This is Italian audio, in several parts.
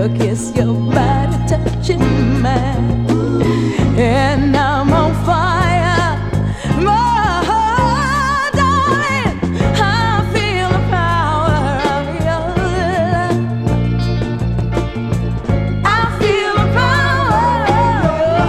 your kiss, your body touching mine, and I'm on fire, oh, darling, I feel the power of your love. I feel the power of your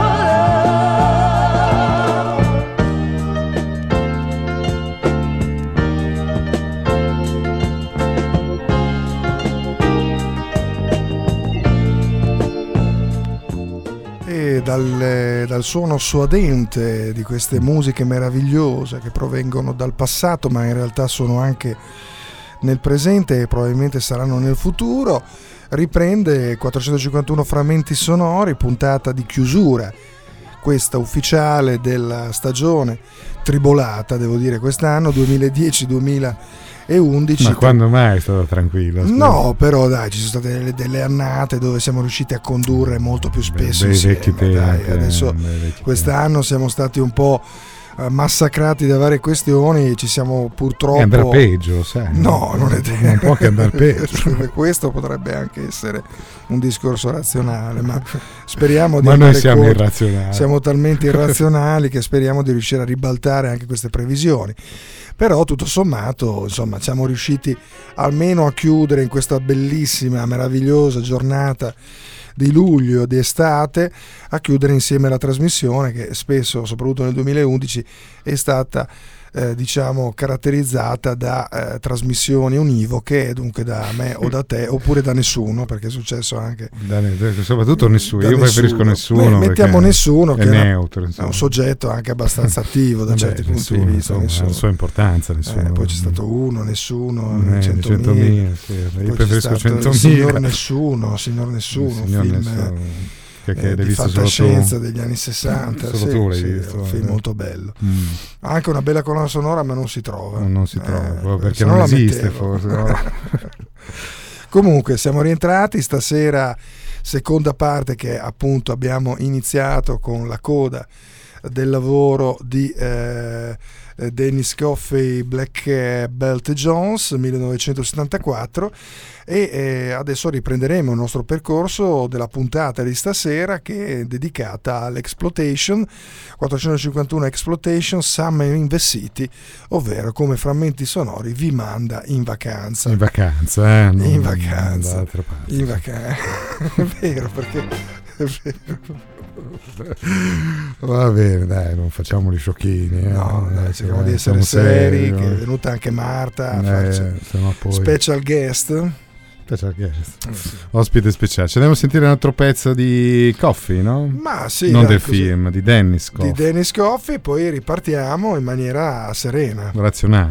E dal suono suadente di queste musiche meravigliose che provengono dal passato, ma in realtà sono anche nel presente e probabilmente saranno nel futuro, riprende 451 frammenti sonori, puntata di chiusura, questa ufficiale della stagione tribolata, devo dire, quest'anno 2010-2011. Ma quando mai è stato tranquillo? No, però dai, ci sono state delle annate dove siamo riusciti a condurre molto più spesso insieme, vecchi tempi, dai, adesso quest'anno siamo stati un po' massacrati da varie questioni, ci siamo purtroppo... Andrà peggio, sai? No, non è vero. Non può che andare peggio. Questo potrebbe anche essere un discorso razionale, ma speriamo di... Ma noi siamo irrazionali. Siamo talmente irrazionali che speriamo di riuscire a ribaltare anche queste previsioni. Però tutto sommato, insomma, siamo riusciti almeno a chiudere in questa bellissima, meravigliosa giornata di luglio, di estate, a chiudere insieme la trasmissione che spesso, soprattutto nel 2011, è stata diciamo caratterizzata da trasmissioni univoche, dunque da me o da te, oppure da nessuno, perché è successo anche soprattutto nessuno. Io preferisco nessuno. Mettiamo nessuno, che è neutro, è un soggetto anche abbastanza attivo da certi punti di vista. Ha la sua importanza, nessuno. Poi c'è stato uno, nessuno, 100.000. Sì. Io preferisco 100.000. Signor Nessuno, un film che di fantascienza degli anni 60, solo tu l'hai visto, un film molto bello. Ha anche una bella colonna sonora, ma non si trova. Non si trova perché non esiste, forse. No? Comunque siamo rientrati stasera, seconda parte che appunto abbiamo iniziato con la coda del lavoro di Dennis Coffey, Black Belt Jones 1974, e adesso riprenderemo il nostro percorso della puntata di stasera, che è dedicata all'Exploitation 451 Exploitation Summer in the City, ovvero come frammenti sonori vi manda in vacanza. In vacanza, in vacanza. È vero, perché è vero. Va bene, dai, non facciamo gli sciocchini. No, dai, cerchiamo di essere seri, che è venuta anche Marta a farci poi... special guest. Ospite speciale. Ci andiamo a sentire un altro pezzo di Coffey, no? Ma sì, non del film, di Dennis Coffey. Di Dennis Coffey, poi ripartiamo in maniera serena, razionale.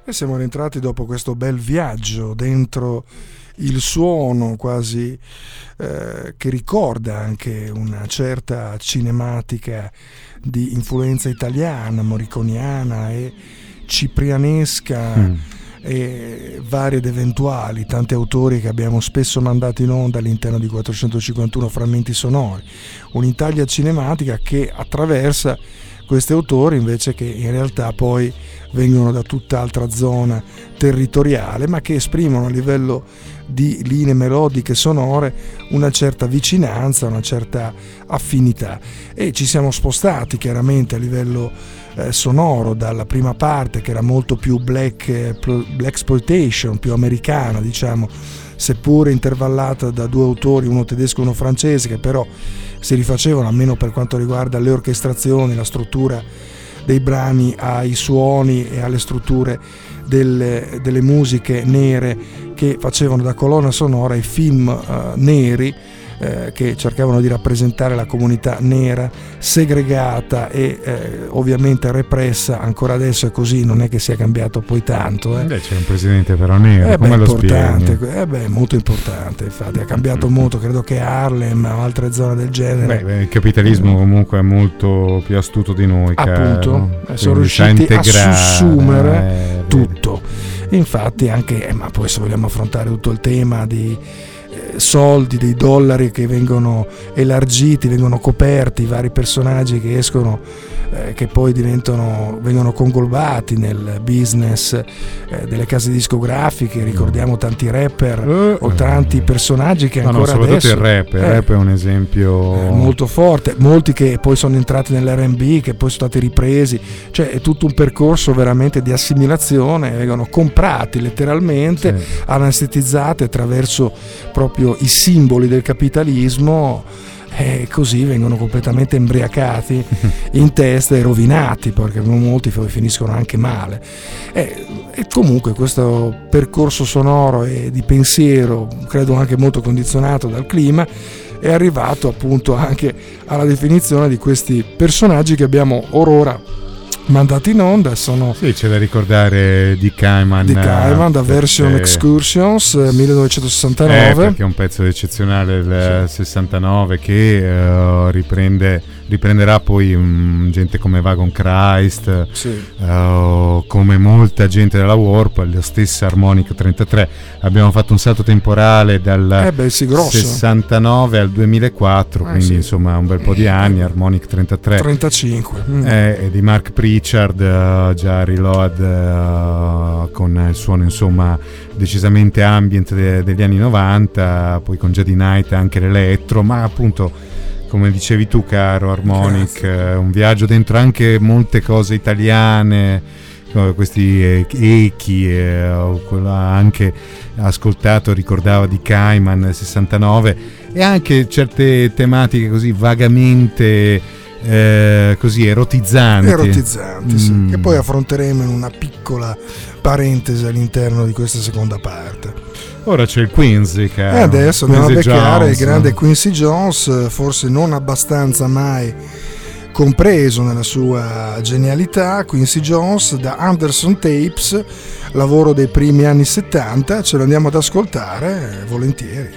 E siamo rientrati dopo questo bel viaggio dentro il suono quasi che ricorda anche una certa cinematica di influenza italiana, morriconiana e ciprianesca e varie ed eventuali, tanti autori che abbiamo spesso mandato in onda all'interno di 451 frammenti sonori, un'Italia cinematica che attraversa questi autori invece che in realtà poi vengono da tutt'altra zona territoriale, ma che esprimono a livello di linee melodiche sonore una certa vicinanza, una certa affinità, e ci siamo spostati chiaramente a livello sonoro dalla prima parte, che era molto più black exploitation, più americana, diciamo, seppure intervallata da due autori, uno tedesco e uno francese, che però si rifacevano, almeno per quanto riguarda le orchestrazioni, la struttura dei brani, ai suoni e alle strutture delle musiche nere che facevano da colonna sonora i film neri che cercavano di rappresentare la comunità nera segregata e ovviamente repressa. Ancora adesso è così, non è che sia cambiato poi tanto. Beh, c'è un presidente però nero, come lo spieghi? Molto importante, infatti ha cambiato molto, credo che Harlem o altre zone del genere. Il capitalismo comunque è molto più astuto di noi, appunto, sono riusciti a sussumere tutto. Infatti anche, ma poi se vogliamo affrontare tutto il tema di soldi, dei dollari che vengono elargiti, vengono coperti, i vari personaggi che escono, che poi vengono congolbati nel business delle case discografiche. Ricordiamo tanti rapper o tanti personaggi che ancora soprattutto adesso il rap è un esempio molto forte, molti che poi sono entrati nell'R&B, che poi sono stati ripresi, cioè è tutto un percorso veramente di assimilazione, vengono comprati letteralmente, anestetizzati attraverso proprio i simboli del capitalismo, e così vengono completamente imbriacati in testa e rovinati, perché molti finiscono anche male. E comunque questo percorso sonoro e di pensiero, credo anche molto condizionato dal clima, è arrivato appunto anche alla definizione di questi personaggi che abbiamo orora mandati in onda. C'è da ricordare di Cayman da Version Excursions 1969, perché è un pezzo eccezionale del 69 che riprenderà poi gente come Wagon Christ, come molta gente della Warp, la stessa Harmonic 33. Abbiamo fatto un salto temporale dal 69 al 2004, quindi insomma un bel po' di anni. Harmonic 35 e di Mark Pritchard, già Reload, con il suono insomma decisamente ambient degli anni 90, poi con Jedi Knight anche l'elettro, ma appunto come dicevi tu, caro Harmonic, un viaggio dentro anche molte cose italiane, questi echi, quello anche ascoltato, ricordava di Cayman 69, e anche certe tematiche così vagamente così erotizzanti, sì, che poi affronteremo in una piccola parentesi all'interno di questa seconda parte. Ora c'è il Quincy, caro. E adesso andiamo a beccare il grande Quincy Jones, forse non abbastanza mai compreso nella sua genialità. Quincy Jones da Anderson Tapes, lavoro dei primi anni 70, ce lo andiamo ad ascoltare volentieri.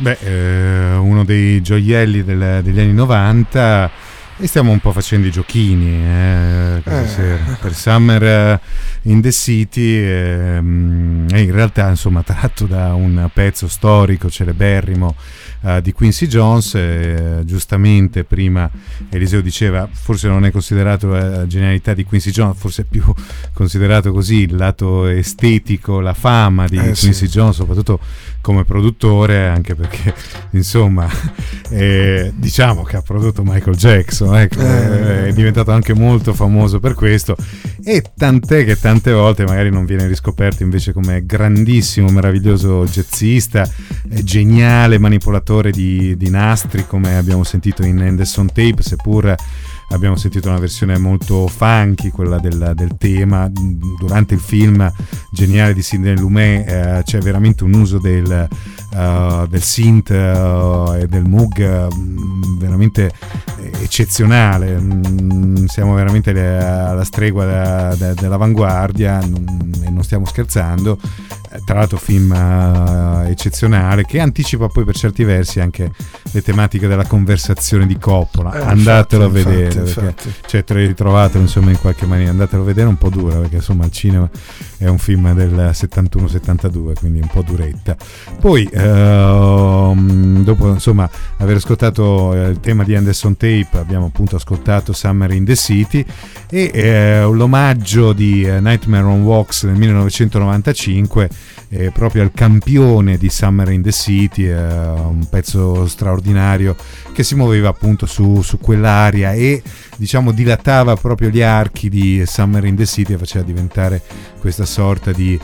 Uno dei gioielli degli anni 90, e stiamo un po' facendo i giochini questa sera per Summer in the City, e in realtà insomma tratto da un pezzo storico celeberrimo di Quincy Jones. Giustamente prima Eliseo diceva forse non è considerato la genialità di Quincy Jones, forse è più considerato così il lato estetico, la fama di Quincy Jones, soprattutto come produttore, anche perché insomma diciamo che ha prodotto Michael Jackson, è diventato anche molto famoso per questo, e tant'è che tante volte magari non viene riscoperto invece come grandissimo, meraviglioso jazzista, geniale manipolatore di nastri, come abbiamo sentito in Anderson Tape, seppur abbiamo sentito una versione molto funky, quella del tema. Durante il film geniale di Sidney Lumet c'è veramente un uso del synth e del Moog veramente eccezionale. Siamo veramente alla stregua dell'avanguardia, e non stiamo scherzando. Tra l'altro film eccezionale, che anticipa poi per certi versi anche le tematiche della conversazione di Coppola. Andatelo a vedere, infatti. Cioè ritrovatelo insomma in qualche maniera, andatelo a vedere, un po' dura perché insomma il cinema è un film del 71-72, quindi un po' duretta. Poi dopo insomma aver ascoltato il tema di Anderson Tape, abbiamo appunto ascoltato Summer in the City, e l'omaggio di Nightmare on Wax nel 1995 proprio al campione di Summer in the City, un pezzo straordinario che si muoveva appunto su quell'area e diciamo dilatava proprio gli archi di Summer in the City e faceva diventare questa sorta di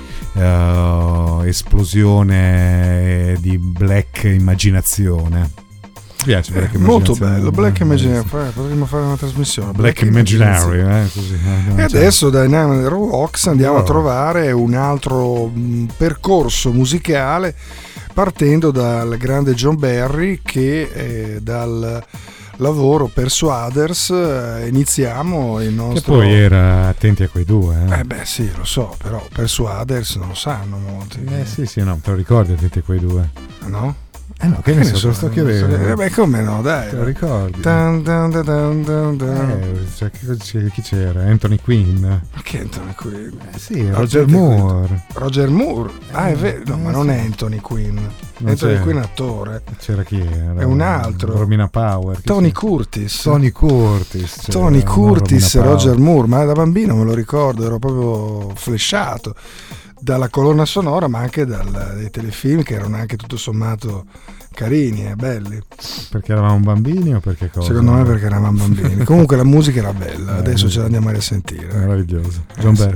esplosione di black immaginazione. Mi piace Black molto bello, Black Imaginary, potremmo fare una trasmissione Black Imaginary, così. E adesso da Nightmare on Wax andiamo a trovare un altro percorso musicale, partendo dal grande John Barry, che dal lavoro Persuaders iniziamo il nostro... Che poi era attenti a quei due. Sì, lo so, però Persuaders non lo sanno molti. Sì, no, te lo ricordi attenti a quei due? No? No, che ne so, te lo sto chiedendo. Come no, dai. Te lo ricordi? Cioè, Chi c'era? Anthony Quinn. Ma che Anthony Quinn? Sì, Roger Moore. Roger Moore? È vero. No, ma non è Anthony Quinn. Anthony Quinn è attore. C'era chi era? È un altro. Romina Power. Tony Curtis. Tony Curtis, Roger Moore. Ma da bambino me lo ricordo, ero proprio flashato dalla colonna sonora, ma anche dai telefilm, che erano anche tutto sommato carini e belli. Perché eravamo bambini o perché cosa? Secondo me perché eravamo bambini. Comunque la musica era bella, adesso ce l'andiamo a risentire. Meraviglioso. John Barry.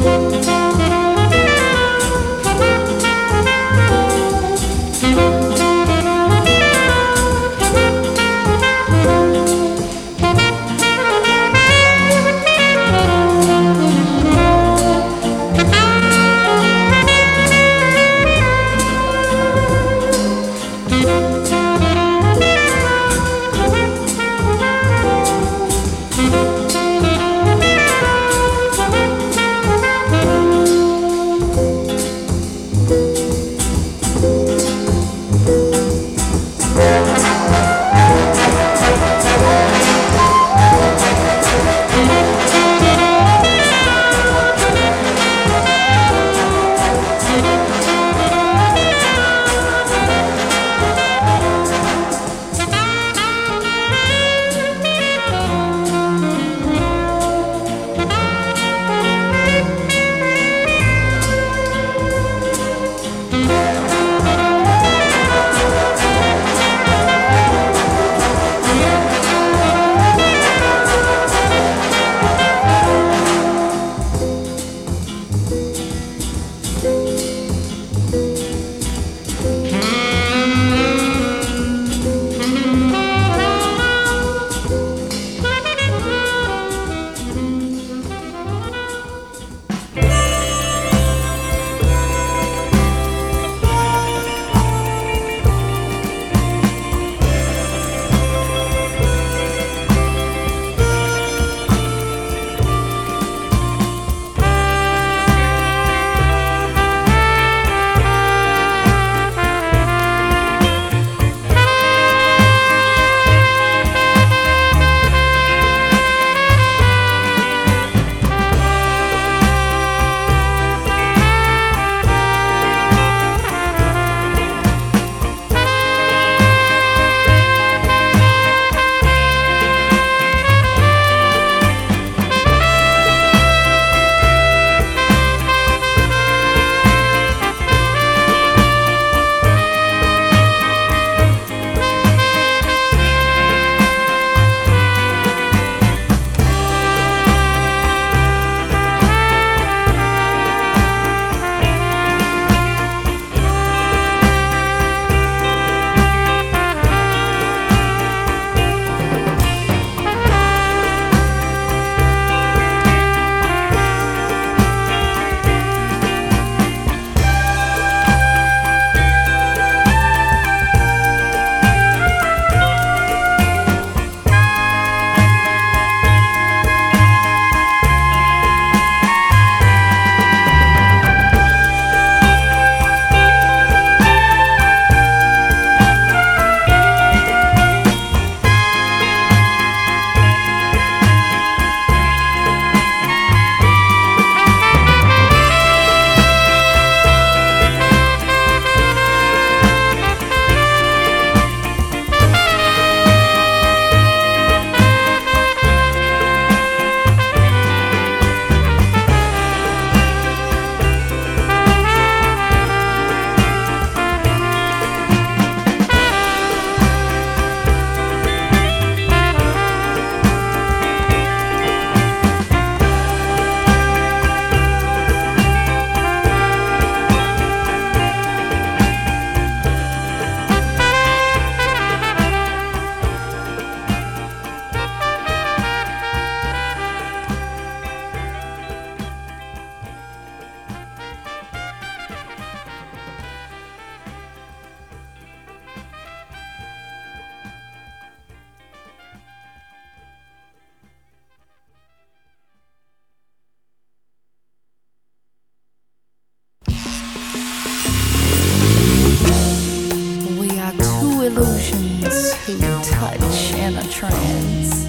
trance,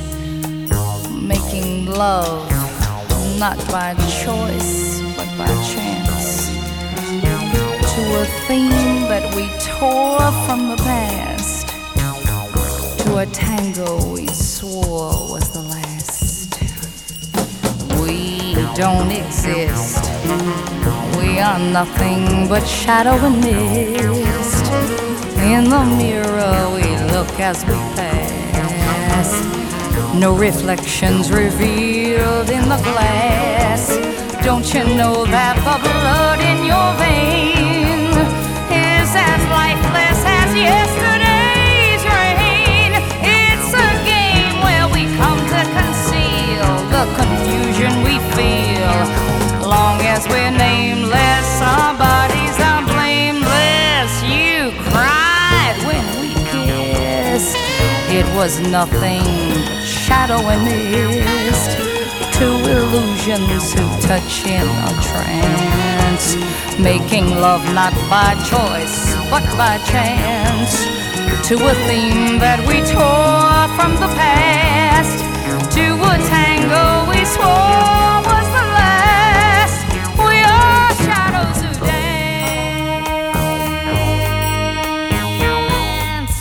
making love not by choice but by chance, to a theme that we tore from the past, to a tango we swore was the last. We don't exist, we are nothing but shadow and mist. In the mirror we look as we pass, no reflections revealed in the glass. Don't you know that the blood in your vein is as lifeless as yesterday's rain? It's a game where we come to conceal the confusion we feel. Long as we're nameless, our bodies are blameless. You cried when we kissed. It was nothing but shadow and mist. Two illusions who touch in a trance, making love not by choice but by chance, to a theme that we tore from the past, to a tango we swore was the last. We are shadows who dance.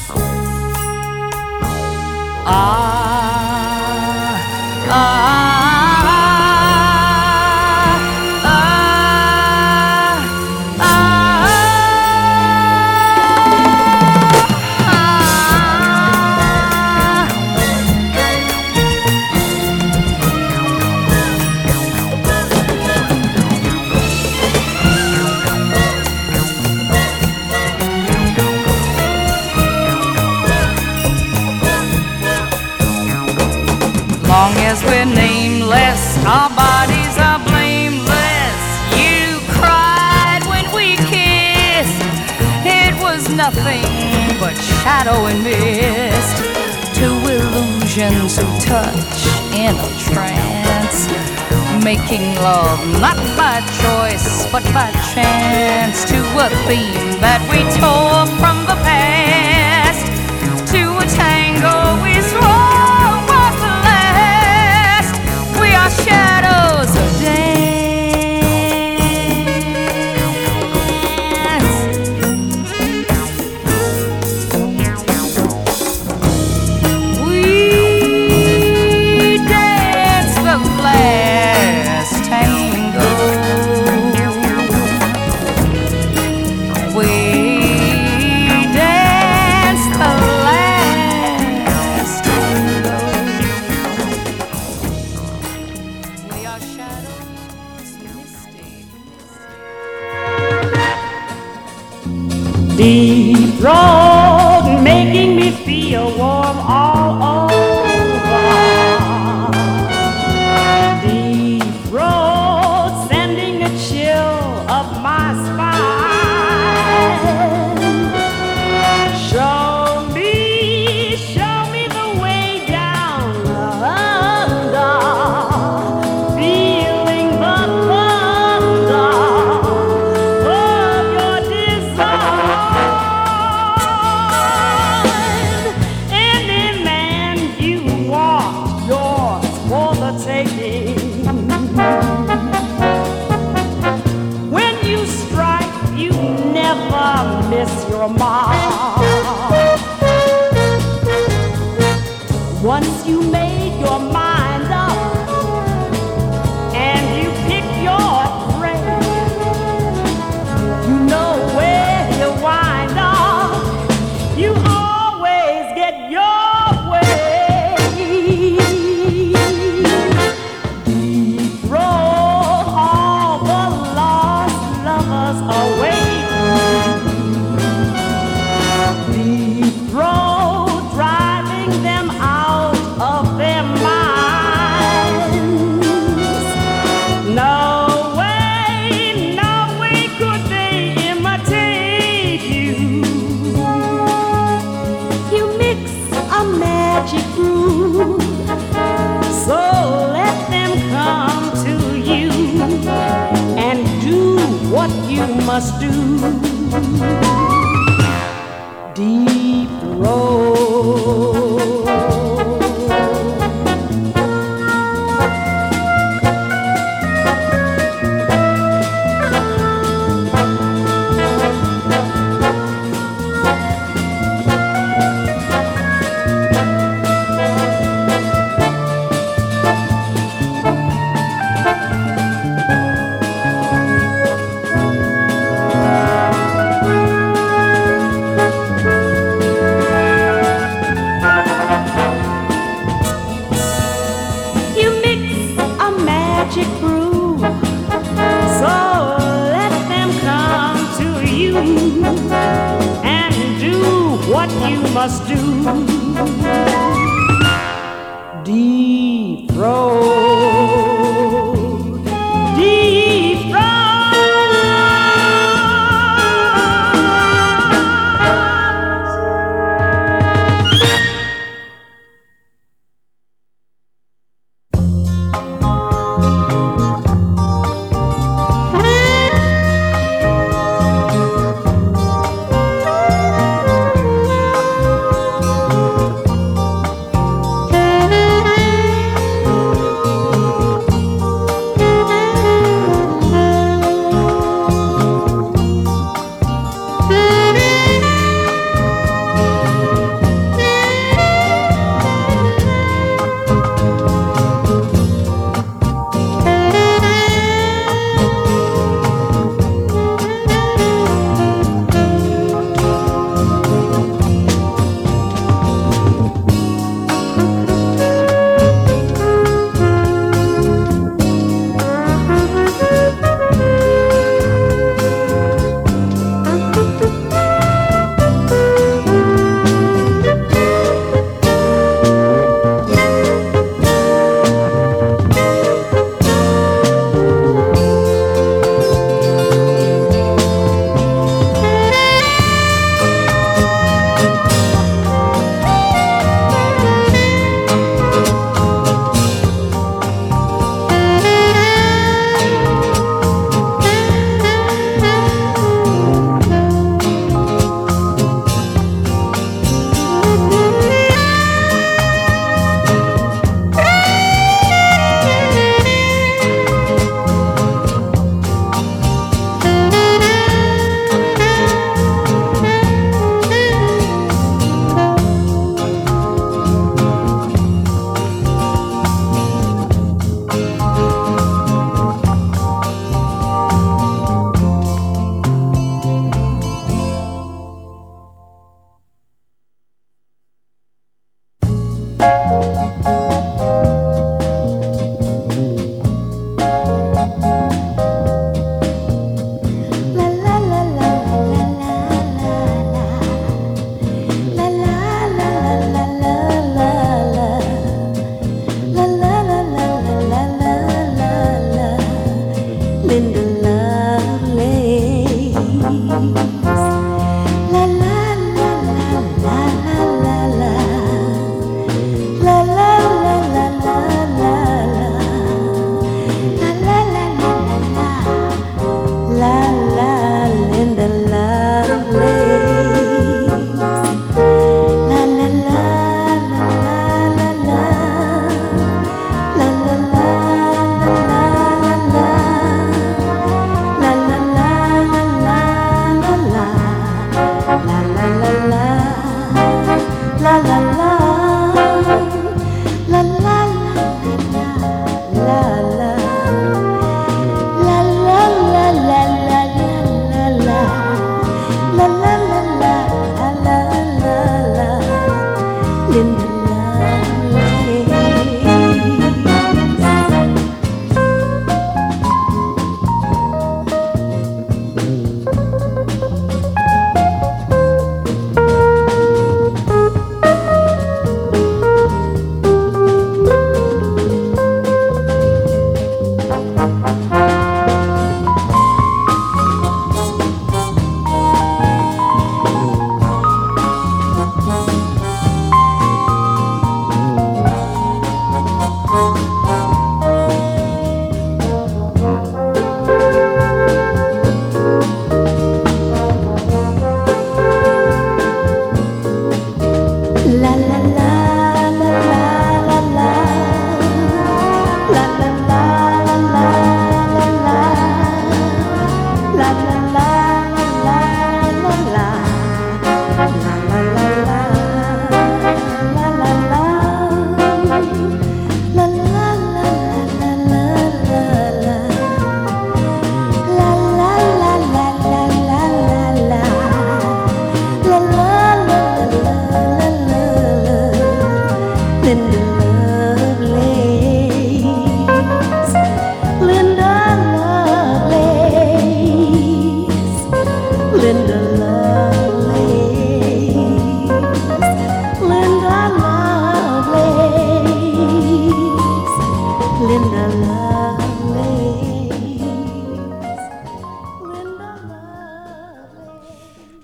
Long as we're nameless, our bodies are blameless. You cried when we kissed. It was nothing but shadow and mist. Two illusions who touch in a trance, making love not by choice but by chance, to a theme that we tore from the past, to a tango we swore shadows of dance. We dance the last tango. We dance the last tango. Deep throat making me feel warm all over. Deep throat sending a chill up my spine. Show me the way down under, feeling the thunder of your desire. Any man you want, yours for the taking. When you strike, you never miss your mark. Once you made your mind up and you pick your prey, you know where you wind up. You always get your way. Deep throat all the lost lovers away. Deep throat driving them out of their minds. No way could they imitate you. You mix a magic groove, so let them come to you and do what you must do. Deep throat. must do. Defraud, defraud.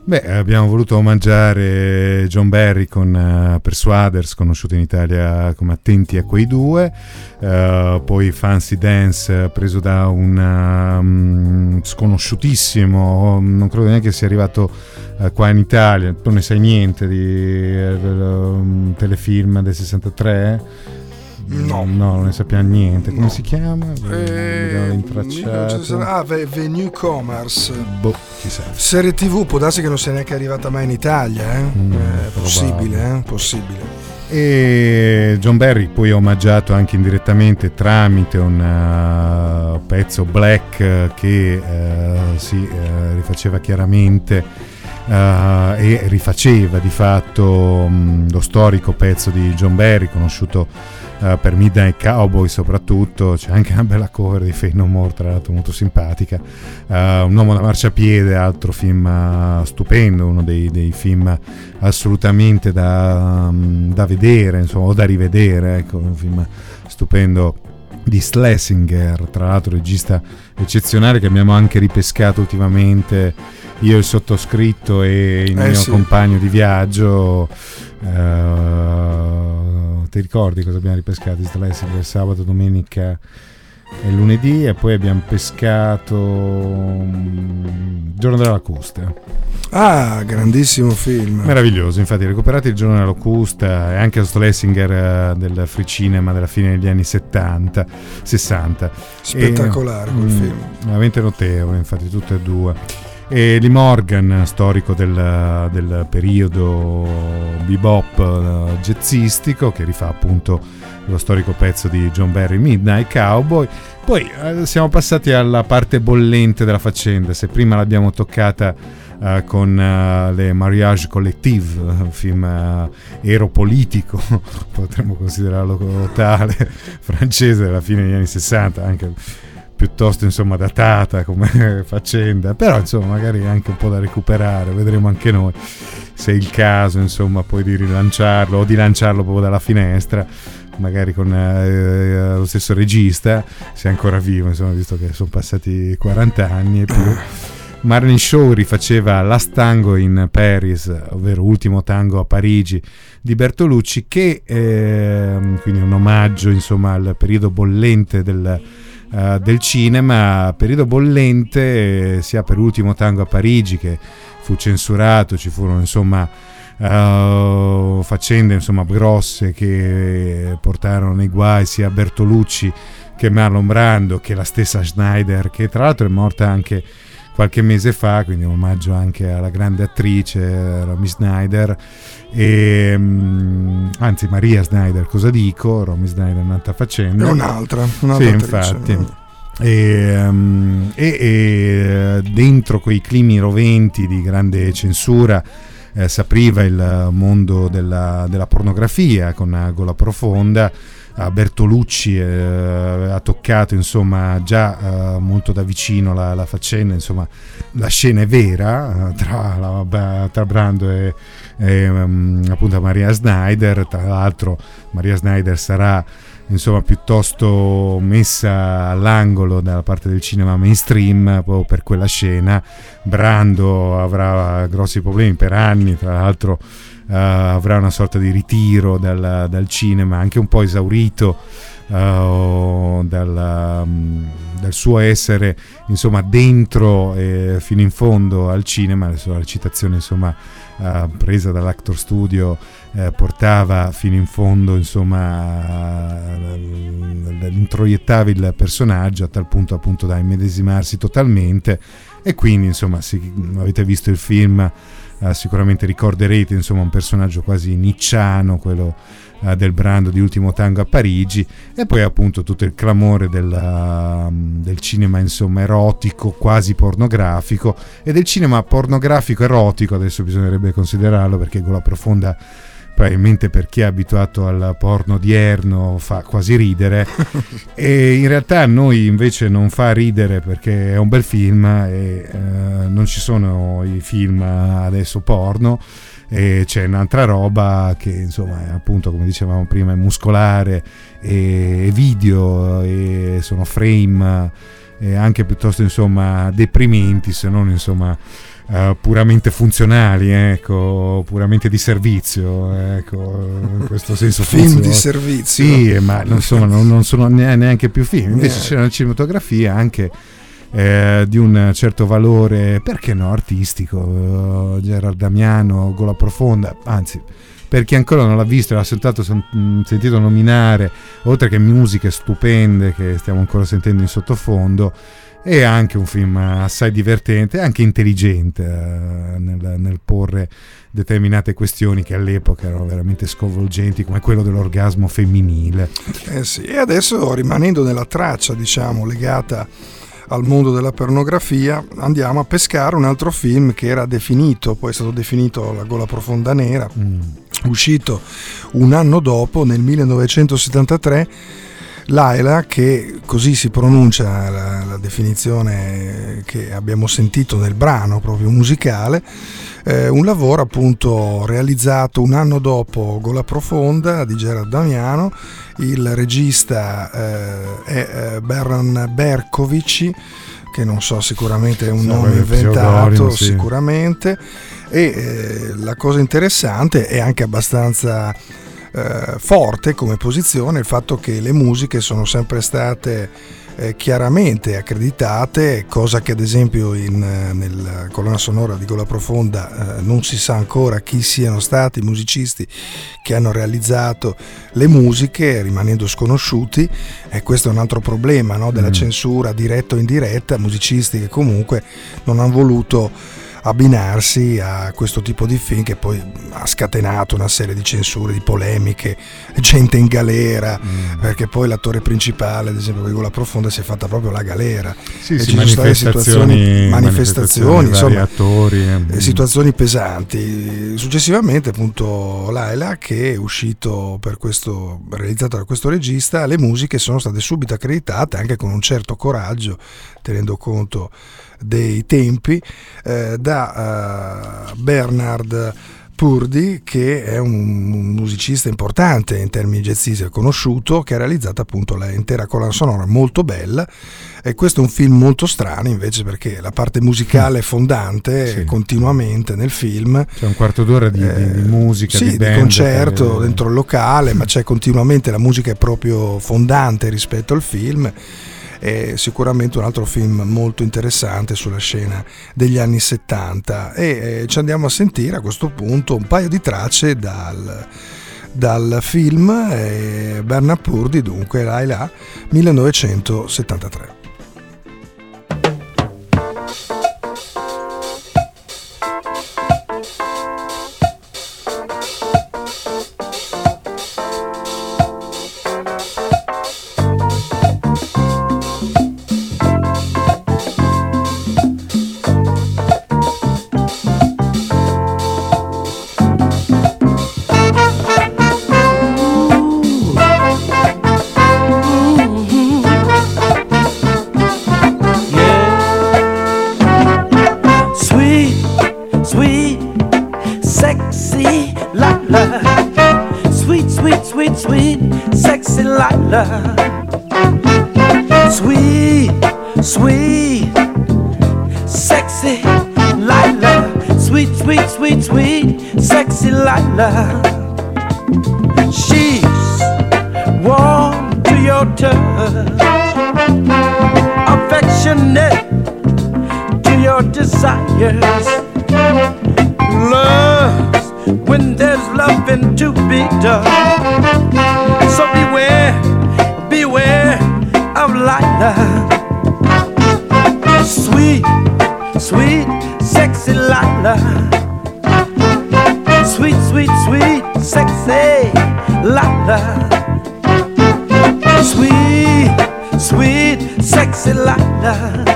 Beh, abbiamo voluto omaggiare John Barry con Persuaders, conosciuto in Italia come Attenti a quei due, poi Fancy Dance, preso da un sconosciutissimo, non credo neanche sia arrivato qua in Italia, tu ne sai niente di telefilm del 63? No, non ne sappiamo niente. Come No. si chiama? The Newcomers. Boh, chissà. Serie TV, può darsi che non sia neanche arrivata mai in Italia, eh? Possibile, possibile. E John Barry poi ha omaggiato anche indirettamente tramite un pezzo black che si rifaceva chiaramente e rifaceva di fatto lo storico pezzo di John Barry, conosciuto per Midnight Cowboy soprattutto. C'è anche una bella cover di Faith No More, tra l'altro molto simpatica. Un uomo da marciapiede, altro film stupendo, uno dei film assolutamente da vedere, insomma, o da rivedere, ecco, un film stupendo di Schlesinger, tra l'altro regista eccezionale che abbiamo anche ripescato ultimamente, io, il sottoscritto e il mio compagno di viaggio. Ti ricordi cosa abbiamo ripescato di Schlesinger? Sabato, domenica e lunedì, e poi abbiamo pescato Giorno della Locusta. Ah, grandissimo film, meraviglioso. Infatti recuperate il Giorno della Locusta e anche lo Schlesinger del free cinema della fine degli anni 60. Spettacolare quel film, veramente notevole, infatti tutte e due. E Lee Morgan, storico del periodo bebop jazzistico, che rifà appunto lo storico pezzo di John Barry, Midnight Cowboy. Poi siamo passati alla parte bollente della faccenda. Se prima l'abbiamo toccata con le Mariage Collective, un film eropolitico, potremmo considerarlo tale, francese della fine degli anni 60, anche piuttosto insomma datata come faccenda, però insomma magari anche un po' da recuperare, vedremo anche noi se è il caso insomma poi di rilanciarlo o di lanciarlo proprio dalla finestra, magari con lo stesso regista, se è ancora vivo, insomma, visto che sono passati 40 anni e più. Marlene Shaw rifaceva Last Tango in Paris, ovvero Ultimo Tango a Parigi di Bertolucci, che quindi un omaggio insomma al periodo bollente del cinema, periodo bollente sia per Ultimo Tango a Parigi, che fu censurato, ci furono insomma faccende insomma grosse che portarono nei guai sia Bertolucci che Marlon Brando, che la stessa Schneider, che tra l'altro è morta anche qualche mese fa, quindi un omaggio anche alla grande attrice Romy Schneider, anzi Maria Schneider, cosa dico? Romy Schneider è un'altra faccenda, è un'altra sì, attrice. Infatti. E dentro quei climi roventi di grande censura s'apriva il mondo della pornografia con Gola Profonda. Bertolucci ha toccato insomma già molto da vicino la faccenda, insomma la scena è vera tra Brando e appunto Maria Schneider. Tra l'altro Maria Schneider sarà insomma piuttosto messa all'angolo dalla parte del cinema mainstream proprio per quella scena. Brando avrà grossi problemi per anni, tra l'altro avrà una sorta di ritiro dal cinema, anche un po' esaurito dal suo essere insomma dentro fino in fondo al cinema. La sua recitazione insomma presa dall'Actor Studio portava fino in fondo insomma introiettava il personaggio a tal punto appunto da immedesimarsi totalmente, e quindi insomma avete visto il film, sicuramente ricorderete insomma un personaggio quasi nicciano, quello del Brando di Ultimo Tango a Parigi, e poi appunto tutto il clamore del cinema insomma erotico, quasi pornografico, e del cinema pornografico erotico adesso bisognerebbe considerarlo, perché Gola Profonda probabilmente per chi è abituato al porno odierno fa quasi ridere e in realtà a noi invece non fa ridere, perché è un bel film e non ci sono i film adesso porno, e c'è un'altra roba che insomma è, appunto come dicevamo prima, è muscolare e video, e sono frame anche piuttosto insomma deprimenti, se non insomma puramente funzionali, ecco, puramente di servizio, ecco, in questo senso film di servizio, sì, ma non sono neanche più film. Invece c'è una cinematografia anche di un certo valore, perché no, artistico. Gerard Damiano, Gola Profonda, anzi, per chi ancora non l'ha visto e l'ha sentito nominare, oltre che musiche stupende che stiamo ancora sentendo in sottofondo, è anche un film assai divertente e anche intelligente nel porre determinate questioni che all'epoca erano veramente sconvolgenti, come quello dell'orgasmo femminile. Sì. E adesso, rimanendo nella traccia, diciamo, legata al mondo della pornografia, andiamo a pescare un altro film che era definito, poi è stato definito La Gola Profonda Nera, uscito un anno dopo, nel 1973. Laila, che così si pronuncia la definizione che abbiamo sentito nel brano proprio musicale, un lavoro appunto realizzato un anno dopo Gola Profonda di Gerard Damiano. Il regista è Beran Berkovic, che non so, sicuramente è un nome inventato, sì. Sicuramente, e la cosa interessante è anche abbastanza forte come posizione il fatto che le musiche sono sempre state chiaramente accreditate, cosa che ad esempio nella colonna sonora di Gola Profonda non si sa ancora chi siano stati i musicisti che hanno realizzato le musiche, rimanendo sconosciuti, e questo è un altro problema, no, della censura diretta o indiretta, musicisti che comunque non hanno voluto abbinarsi a questo tipo di film che poi ha scatenato una serie di censure, di polemiche, gente in galera, perché poi l'attore principale, ad esempio di Gola Profonda, si è fatta proprio la galera, sì, e sì, ci sono state manifestazioni, insomma, attori, situazioni pesanti. Successivamente appunto Laila, che è uscito realizzato da questo regista, le musiche sono state subito accreditate anche con un certo coraggio, tenendo conto dei tempi, da Bernard Purdy, che è un musicista importante in termini jazzisti, conosciuto, che ha realizzato appunto l'intera colonna sonora molto bella. E questo è un film molto strano invece, perché la parte musicale è fondante, sì, continuamente nel film, c'è un quarto d'ora di musica, sì, di band, di concerto dentro il locale, ma c'è continuamente, la musica è proprio fondante rispetto al film. È sicuramente un altro film molto interessante sulla scena degli anni 70, e ci andiamo a sentire a questo punto un paio di tracce dal film Bernard Purdy, dunque Laila, 1973. Sweet, sweet, sexy Lila. Sweet, sweet, sweet, sweet, sexy Lila. She's warm to your touch, affectionate to your desires. Loves when there's loving to be done. So beware, beware of Lila. Sweet, sweet, sexy Lila. Sweet, sweet, sweet, sexy Lila. Sweet, sweet, sexy Lila.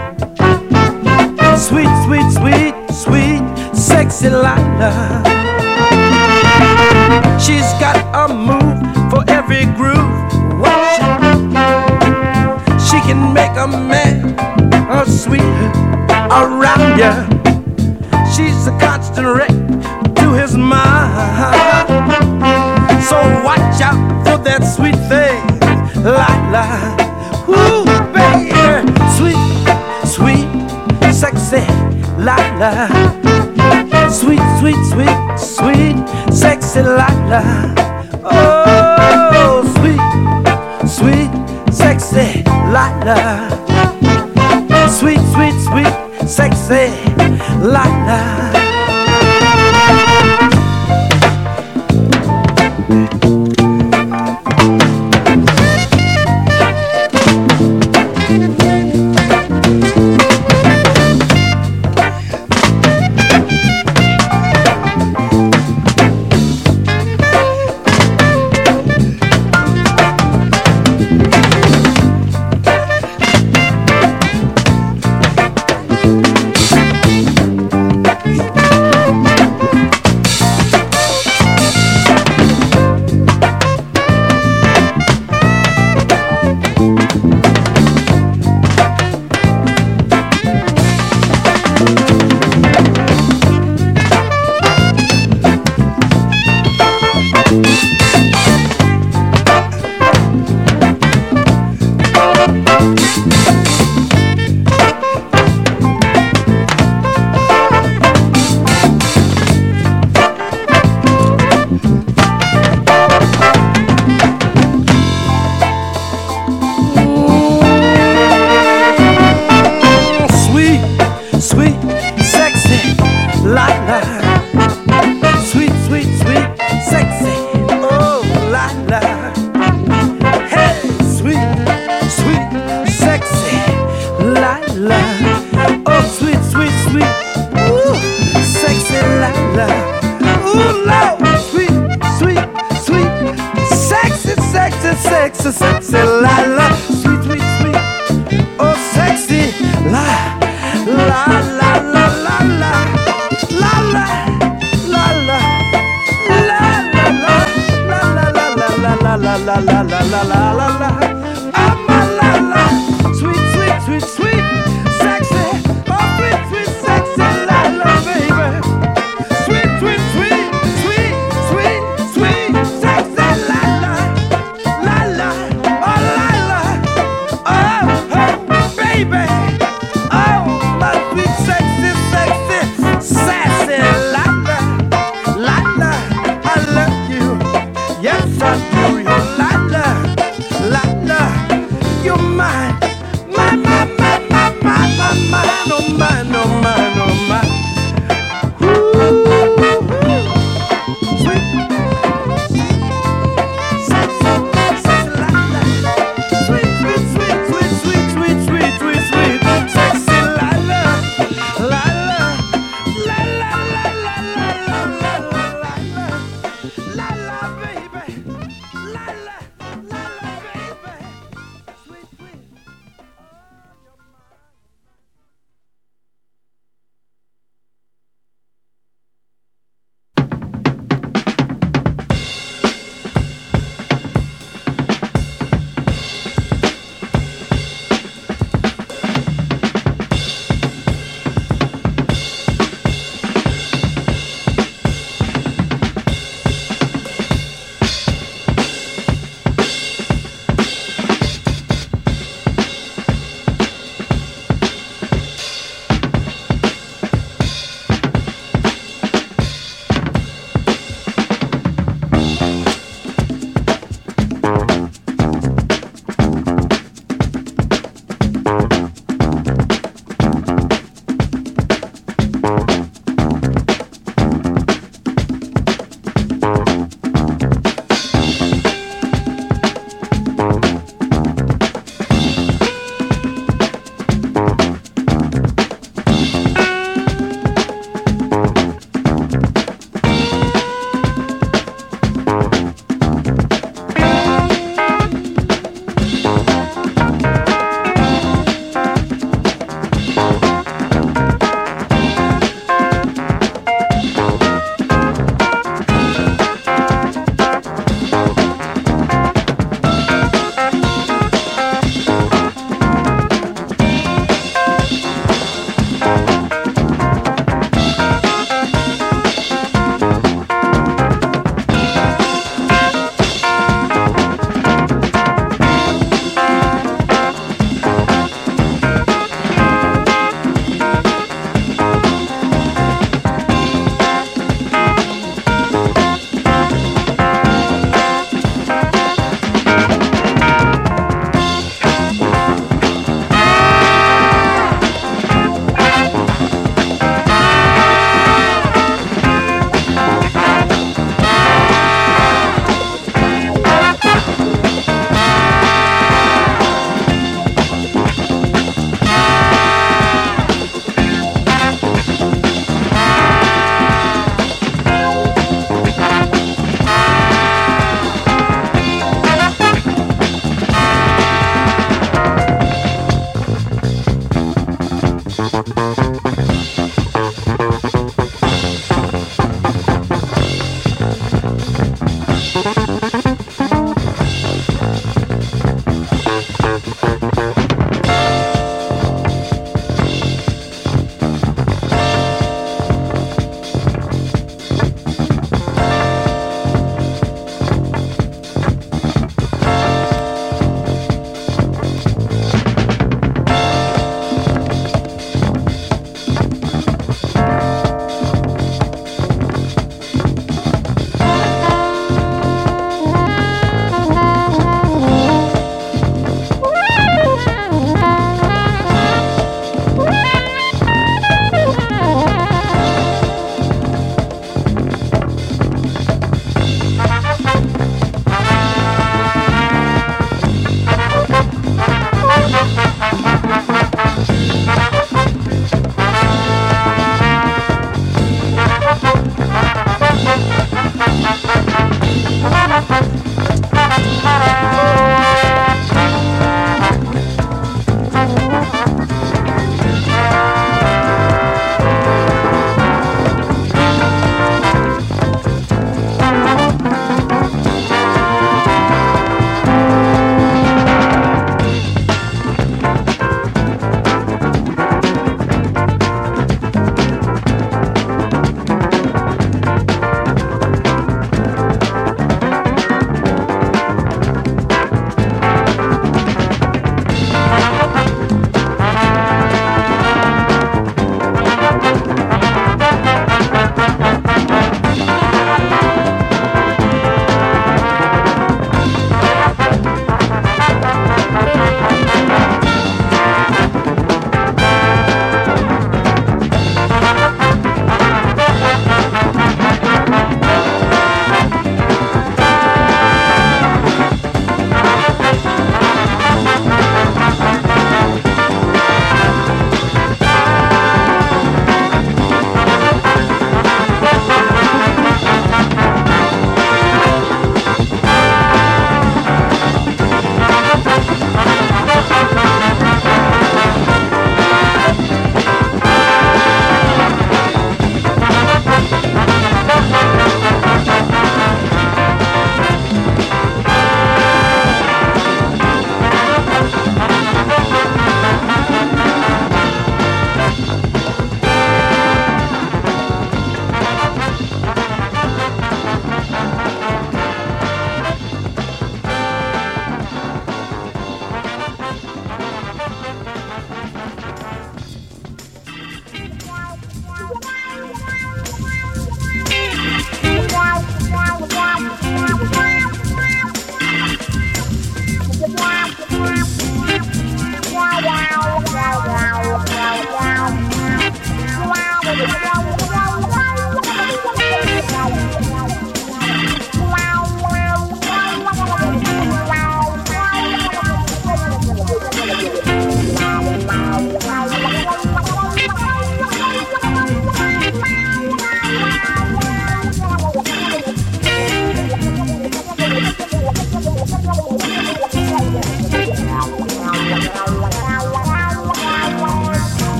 Sweet, sweet, sweet, sweet, sexy Lila. She's got a move for every groove. Watch it. She can make a man a sweetheart around ya. She's a constant wreck to his mind. So watch out for that sweet thing, Lila. Ooh, baby, sweet, sweet, sexy Lila. sexy Lila. Oh, sweet, sweet, sexy Lila. Sweet, sweet, sweet, sexy Lila.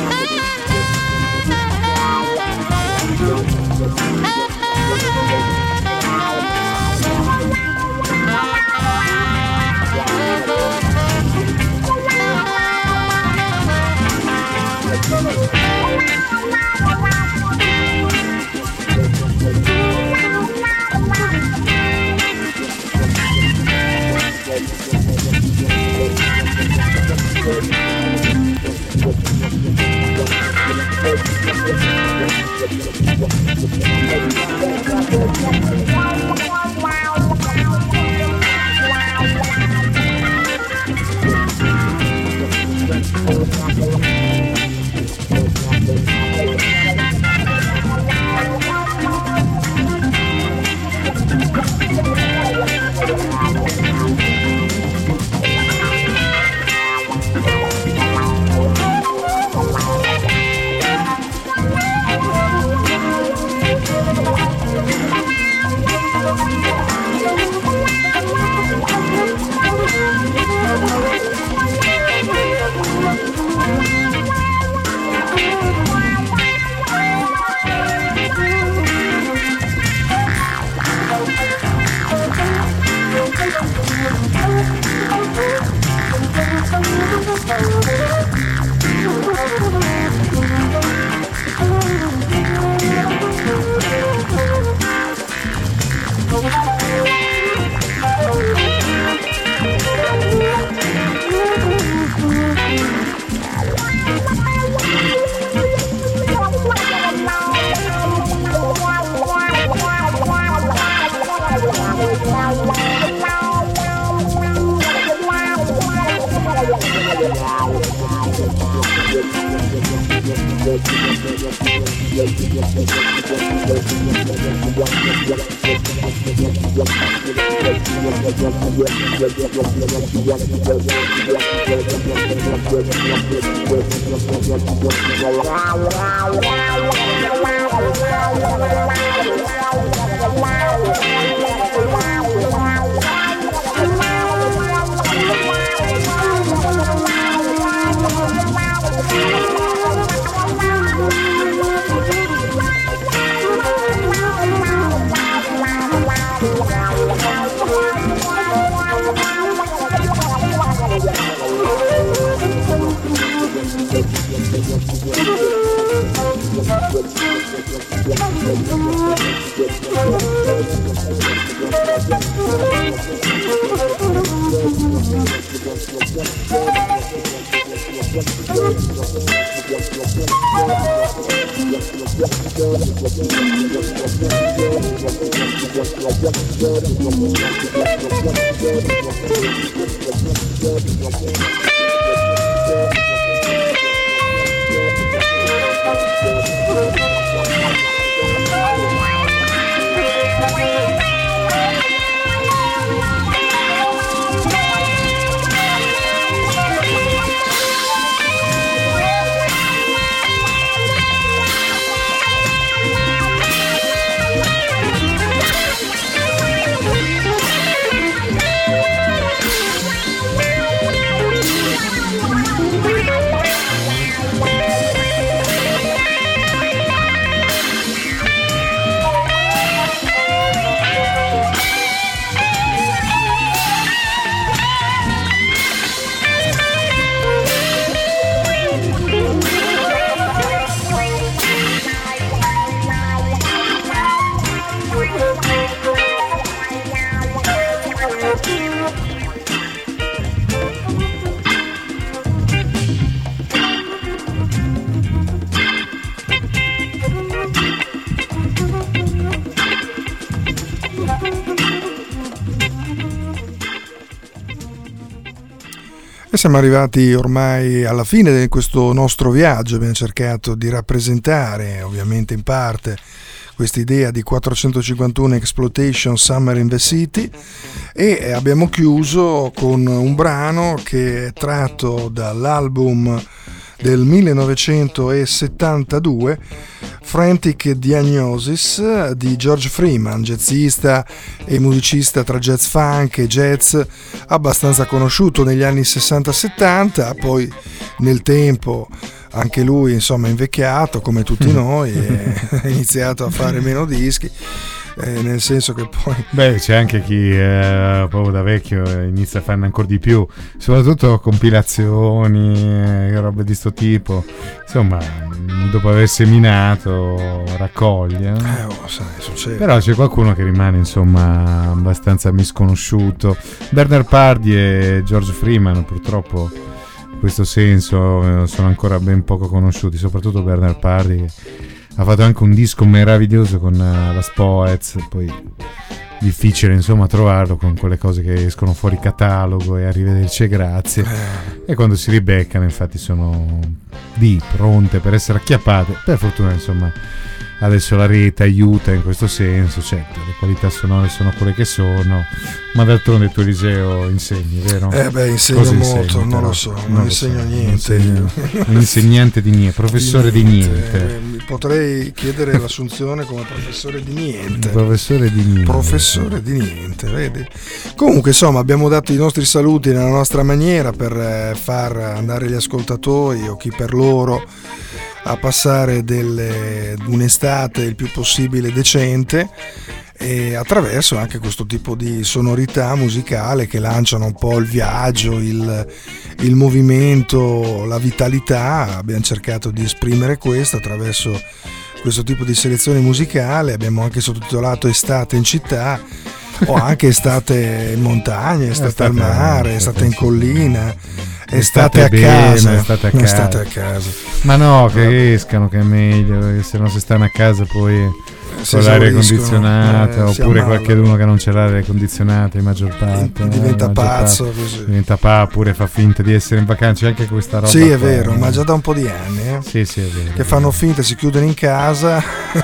Siamo arrivati ormai alla fine di questo nostro viaggio. Abbiamo cercato di rappresentare, ovviamente in parte, questa idea di 451 Exploitation Summer in the City, e abbiamo chiuso con un brano che è tratto dall'album del 1972 Frantic Diagnosis di George Freeman, jazzista e musicista tra jazz funk e jazz abbastanza conosciuto negli anni 60-70, poi nel tempo anche lui insomma è invecchiato come tutti noi e ha iniziato a fare meno dischi. Nel senso che poi c'è anche chi proprio da vecchio inizia a farne ancora di più, soprattutto compilazioni, robe di sto tipo, insomma, dopo aver seminato raccoglie, sai, succede. Però c'è qualcuno che rimane insomma abbastanza misconosciuto. Bernard Purdie e George Freeman purtroppo in questo senso sono ancora ben poco conosciuti, soprattutto Bernard Purdie, che ha fatto anche un disco meraviglioso con la Poets, poi difficile insomma trovarlo con quelle cose che escono fuori catalogo e arrivederci e grazie, e quando si ribeccano infatti sono lì pronte per essere acchiappate. Per fortuna insomma adesso la rete aiuta in questo senso, certo le qualità sonore sono quelle che sono, ma d'altronde tu Eliseo insegni, vero? Insegno cosa molto, insegni, non però? lo so, non insegno niente. Un insegnante di niente, professore di niente. Potrei chiedere l'assunzione come professore di niente. Professore di niente, vedi? Comunque insomma abbiamo dato i nostri saluti nella nostra maniera per far andare gli ascoltatori o chi per loro a passare un'estate il più possibile decente, e attraverso anche questo tipo di sonorità musicale che lanciano un po' il viaggio, il movimento, la vitalità. Abbiamo cercato di esprimere questo attraverso questo tipo di selezione musicale. Abbiamo anche sottotitolato Estate in città, o anche estate in montagna, estate al mare, estate in collina, estate a casa. Estate a casa. Ma no, che escano, che è meglio, perché se no se stanno a casa poi con l'aria condizionata, oppure qualcuno che non c'è l'aria condizionata, in maggior parte diventa pazzo così. Diventa pure fa finta di essere in vacanza. C'è anche questa roba. Sì, è vero, ma già da un po' di anni sì, è vero, che fanno finta, si chiudono in casa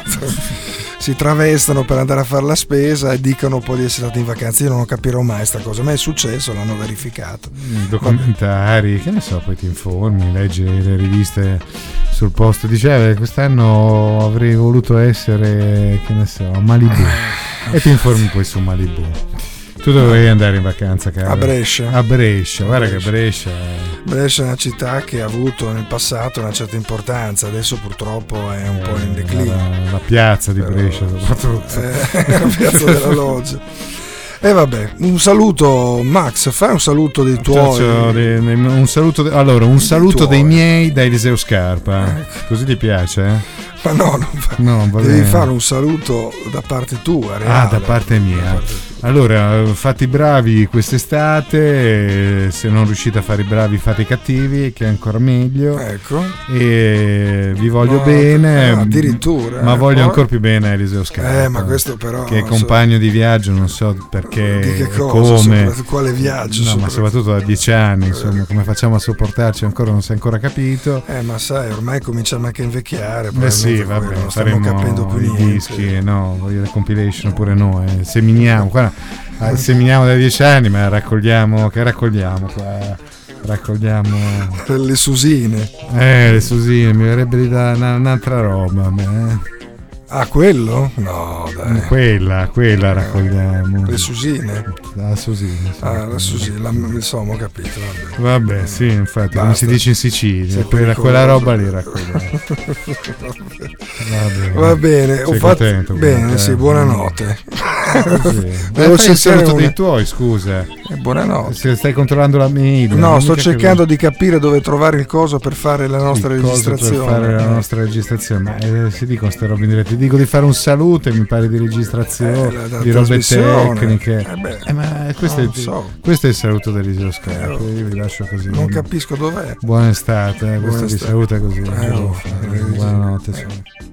si travestono per andare a fare la spesa e dicono poi di essere stati in vacanza. Io non capirò mai sta cosa, ma è successo, l'hanno verificato. Documentari, che ne so, poi ti informi, leggi le riviste sul posto, dice quest'anno avrei voluto essere, che ne so, a Malibu, e ti informi poi su Malibu. Tu dovevi andare in vacanza, caro. A Brescia, guarda che Brescia è una città che ha avuto nel passato una certa importanza, adesso purtroppo è un po' in declino. La piazza di Brescia soprattutto. La piazza della Loggia. E vabbè, un saluto Max, fai un saluto dei tuoi. Un saluto dei miei da Eliseo Scarpa. Così ti piace? Ma no, devi fare un saluto da parte tua, reale. Da parte mia. Allora, fate i bravi quest'estate, se non riuscite a fare i bravi fate i cattivi, che è ancora meglio. Ecco. E vi voglio bene. Addirittura. Ma voglio ancora più bene a Eliseo Scarpa. Ma questo però. Che è compagno di viaggio, non so perché. Di che cosa? Come. Quale viaggio? No, ma soprattutto da 10 anni, insomma, come facciamo a sopportarci ancora, non si è ancora capito. Ma sai, ormai cominciamo anche a invecchiare. Sì, vabbè, non stiamo capendo più niente. Dischi, no, voglio le compilation pure no, seminiamo qua. Seminiamo da 10 anni, ma raccogliamo qua? Raccogliamo le susine. Le susine, mi verrebbe di dare un'altra roba a me. Quello? No, dai. Quella raccogliamo. Le susine? La susina. Sì. La susina, insomma, ho capito. Vabbè, sì, infatti, basta. Come si dice in Sicilia, quella roba lì raccogliamo. Va bene, sei contento? Bene, sì, buonanotte. Devo cercare dei tuoi, scusa. Buonanotte. Se stai controllando la mail. No, sto cercando di capire dove trovare il coso per fare la nostra registrazione. Per fare la nostra registrazione, ma si dicono queste robe in diretta. Ti dico di fare un saluto e mi pare di registrazione, di robe tecniche. Ma questo è il saluto dell'Eliseo Scarpa. Io vi lascio così. Non capisco dov'è. Buona estate, questo vi saluta così. Buonanotte.